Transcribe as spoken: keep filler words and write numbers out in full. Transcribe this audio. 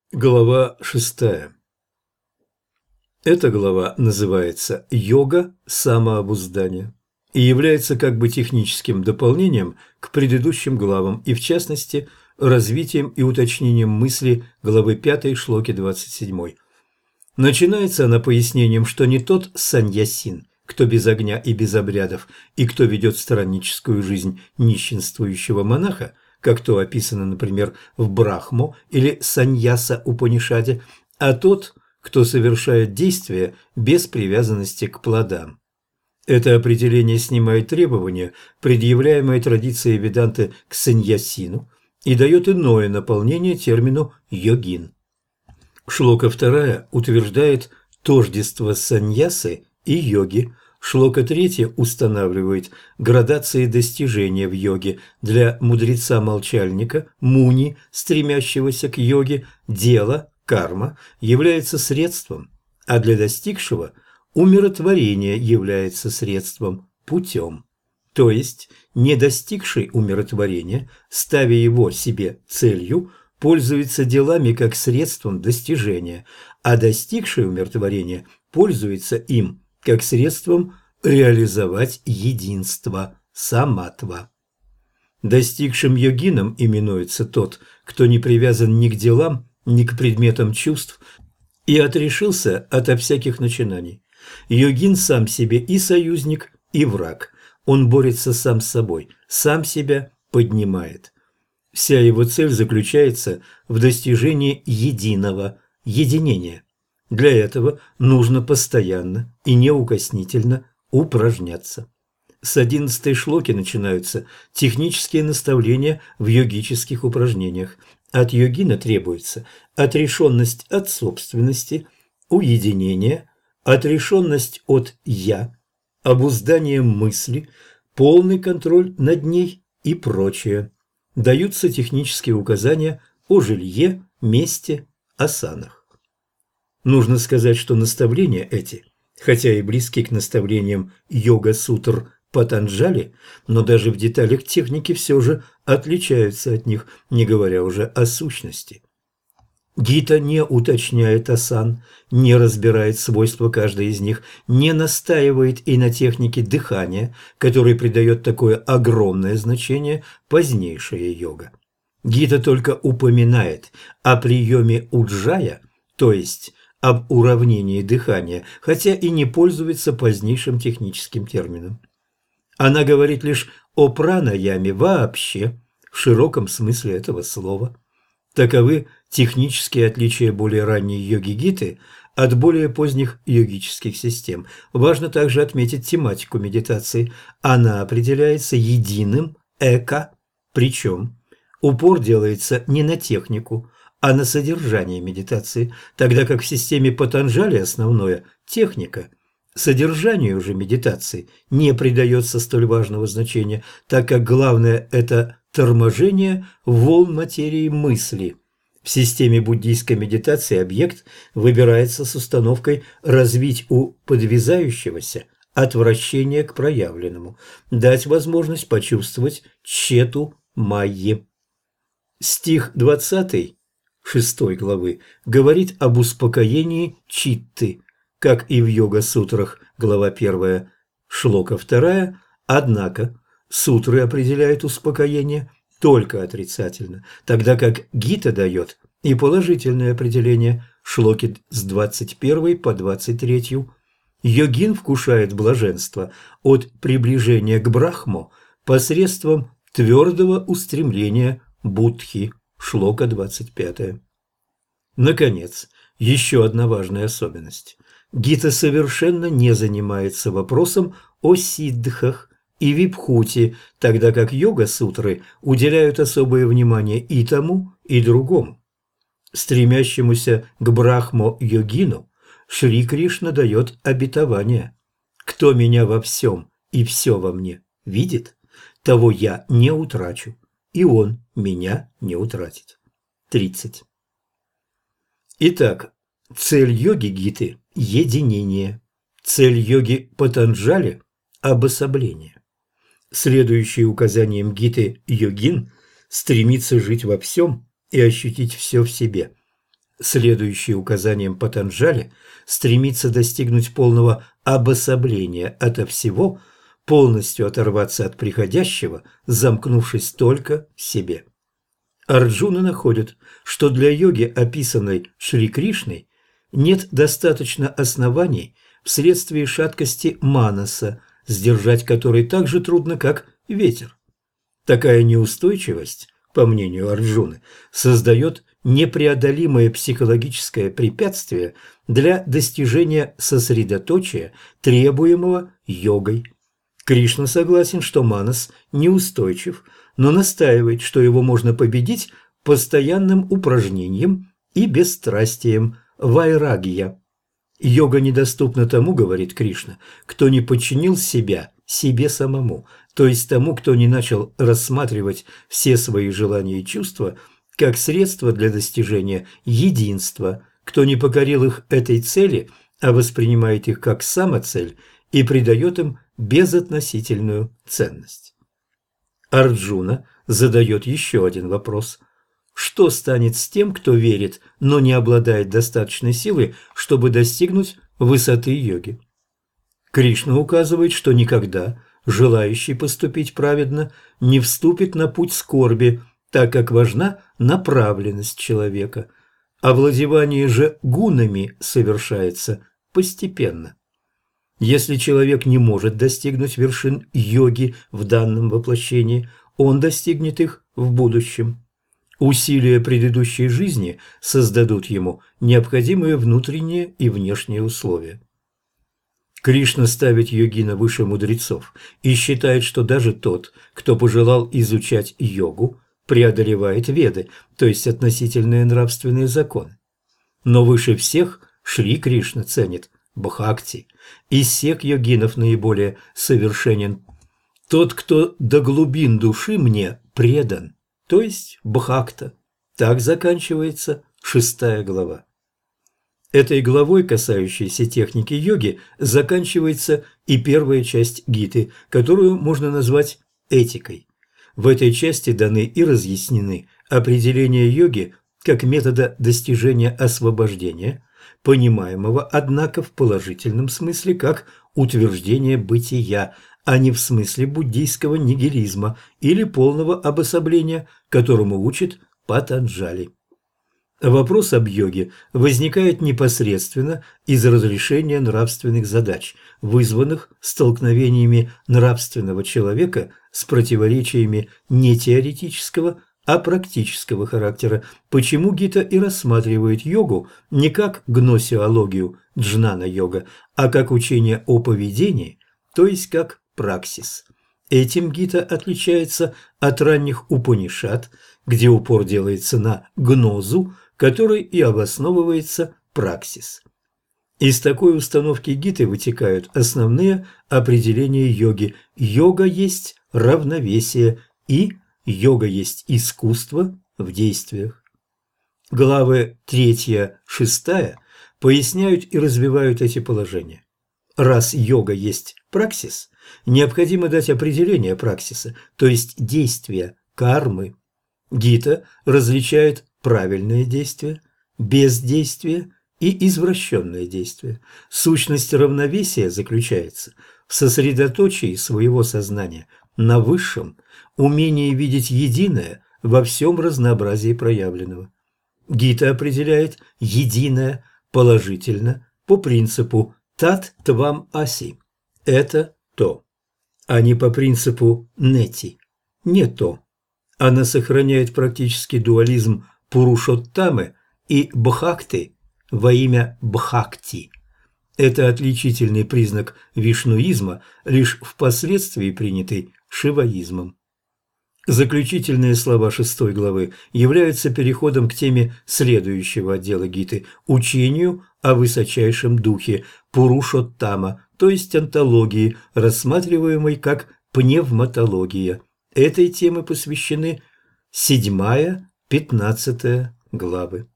Глава шестая. Эта глава называется «Йога самообуздания» и является как бы техническим дополнением к предыдущим главам и, в частности, развитием и уточнением мысли главы пятой шлоки двадцать семь. Начинается она пояснением, что не тот саньясин, кто без огня и без обрядов, и кто ведет странническую жизнь нищенствующего монаха, как то описано, например, в Брахмо или Саньяса Упанишаде, а тот, кто совершает действия без привязанности к плодам. Это определение снимает требования, предъявляемые традицией Веданты к саньясину, и дает иное наполнение термину «йогин». Шлока вторая утверждает тождество саньясы и йоги. Шлока третья устанавливает градации достижения в йоге. Для мудреца-молчальника, муни, стремящегося к йоге, дело, карма, является средством, а для достигшего умиротворение является средством, путем. То есть, не достигший умиротворения, ставя его себе целью, пользуется делами как средством достижения, а достигший умиротворения пользуется им как средством реализовать единство, саматва. Достигшим йогином именуется тот, кто не привязан ни к делам, ни к предметам чувств и отрешился ото всяких начинаний. Йогин сам себе и союзник, и враг. Он борется сам с собой, сам себя поднимает. Вся его цель заключается в достижении единого, единения. Для этого нужно постоянно и неукоснительно упражняться. С одиннадцатой шлоки начинаются технические наставления в йогических упражнениях. От йогина требуется отрешенность от собственности, уединение, отрешенность от «я», обуздание мысли, полный контроль над ней и прочее. Даются технические указания о жилье, месте, асанах. Нужно сказать, что наставления эти, хотя и близки к наставлениям йога-сутр Патанджали, но даже в деталях техники все же отличаются от них, не говоря уже о сущности. Гита не уточняет асан, не разбирает свойства каждой из них, не настаивает и на технике дыхания, которой придает такое огромное значение позднейшая йога. Гита только упоминает о приеме уджая, то есть об уравнении дыхания, хотя и не пользуется позднейшим техническим термином. Она говорит лишь о пранаяме вообще, в широком смысле этого слова. Таковы технические отличия более ранней йоги Гиты от более поздних йогических систем. Важно также отметить тематику медитации. Она определяется единым эко, причем упор делается не на технику, а на содержание медитации, тогда как в системе Патанджали основное – техника. Содержанию же медитации не придается столь важного значения, так как главное – это торможение волн материи мысли. В системе буддийской медитации объект выбирается с установкой развить у подвязающегося отвращение к проявленному, дать возможность почувствовать тщету майи. Стих двадцатый шестой главы говорит об успокоении читты, как и в йога-сутрах, глава первая, шлока вторая, однако сутры определяют успокоение только отрицательно, тогда как Гита дает и положительное определение, шлоки с двадцать первой по двадцать третью. Йогин вкушает блаженство от приближения к Брахмо посредством твердого устремления будхи, шлока двадцать пятая. Наконец, еще одна важная особенность. Гита совершенно не занимается вопросом о сиддхах и випхути, тогда как йога-сутры уделяют особое внимание и тому, и другому. Стремящемуся к Брахмо-йогину Шри Кришна дает обетование. «Кто меня во всем и все во мне видит, того я не утрачу, и он меня не утратит». тридцать. Итак, цель йоги Гиты – единение. Цель йоги Патанджали – обособление. Следующий указанием Гиты йогин стремится жить во всем и ощутить все в себе. следующий указаниям Патанджали, стремится достигнуть полного обособления ото всего, полностью оторваться от приходящего, замкнувшись только в себе. Арджуна находит, что для йоги, описанной Шри Кришной, нет достаточно оснований вследствие шаткости манаса, сдержать который так же трудно, как ветер. Такая неустойчивость, по мнению Арджуны, создает непреодолимое психологическое препятствие для достижения сосредоточия, требуемого йогой. Кришна согласен, что манас неустойчив, но настаивает, что его можно победить постоянным упражнением и бесстрастием вайрагья. Йога недоступна тому, говорит Кришна, кто не подчинил себя себе самому, то есть тому, кто не начал рассматривать все свои желания и чувства как средство для достижения единства, кто не покорил их этой цели, а воспринимает их как самоцель и придает им безотносительную ценность. Арджуна задает еще один вопрос. Что станет с тем, кто верит, но не обладает достаточной силой, чтобы достигнуть высоты йоги? Кришна указывает, что никогда желающий поступить праведно не вступит на путь скорби, так как важна направленность человека. Овладевание же гунами совершается постепенно. Если человек не может достигнуть вершин йоги в данном воплощении, он достигнет их в будущем. Усилия предыдущей жизни создадут ему необходимые внутренние и внешние условия. Кришна ставит йогина выше мудрецов и считает, что даже тот, кто пожелал изучать йогу, преодолевает веды, то есть относительные нравственные законы. Но выше всех Шри Кришна ценит бхакти. Из всех йогинов наиболее совершенен тот, кто до глубин души мне предан, то есть бхакта. Так заканчивается шестая глава. Этой главой, касающейся техники йоги, заканчивается и первая часть гиты, которую можно назвать этикой. В этой части даны и разъяснены определения йоги как метода достижения освобождения, понимаемого, однако, в положительном смысле как утверждение бытия, а не в смысле буддийского нигилизма или полного обособления, которому учит Патанджали. Вопрос об йоге возникает непосредственно из разрешения нравственных задач, вызванных столкновениями нравственного человека с противоречиями не теоретического, а практического характера, почему Гита и рассматривает йогу не как гносеологию джнана-йога, а как учение о поведении, то есть как праксис. Этим Гита отличается от ранних Упанишад, где упор делается на гнозу, которой и обосновывается праксис. Из такой установки Гиты вытекают основные определения йоги. Йога есть равновесие и йога есть искусство в действиях. Главы третья-шестая поясняют и развивают эти положения. Раз йога есть праксис, необходимо дать определение праксиса, то есть действия, кармы. Гита различает правильное действие, бездействие и извращенное действие. Сущность равновесия заключается в сосредоточии своего сознания на высшем, умении видеть единое во всем разнообразии проявленного. Гита определяет единое положительно по принципу «тат твам аси» – это то, а не по принципу «нети» – не то. Она сохраняет практически дуализм Пурушоттамы и Бхакти во имя Бхакти. Это отличительный признак вишнуизма, лишь впоследствии принятый шиваизмом. Заключительные слова шестой главы являются переходом к теме следующего отдела Гиты – учению о высочайшем духе Пурушоттама, то есть онтологии, рассматриваемой как пневматология. Этой теме посвящены седьмая, пятнадцатая главы.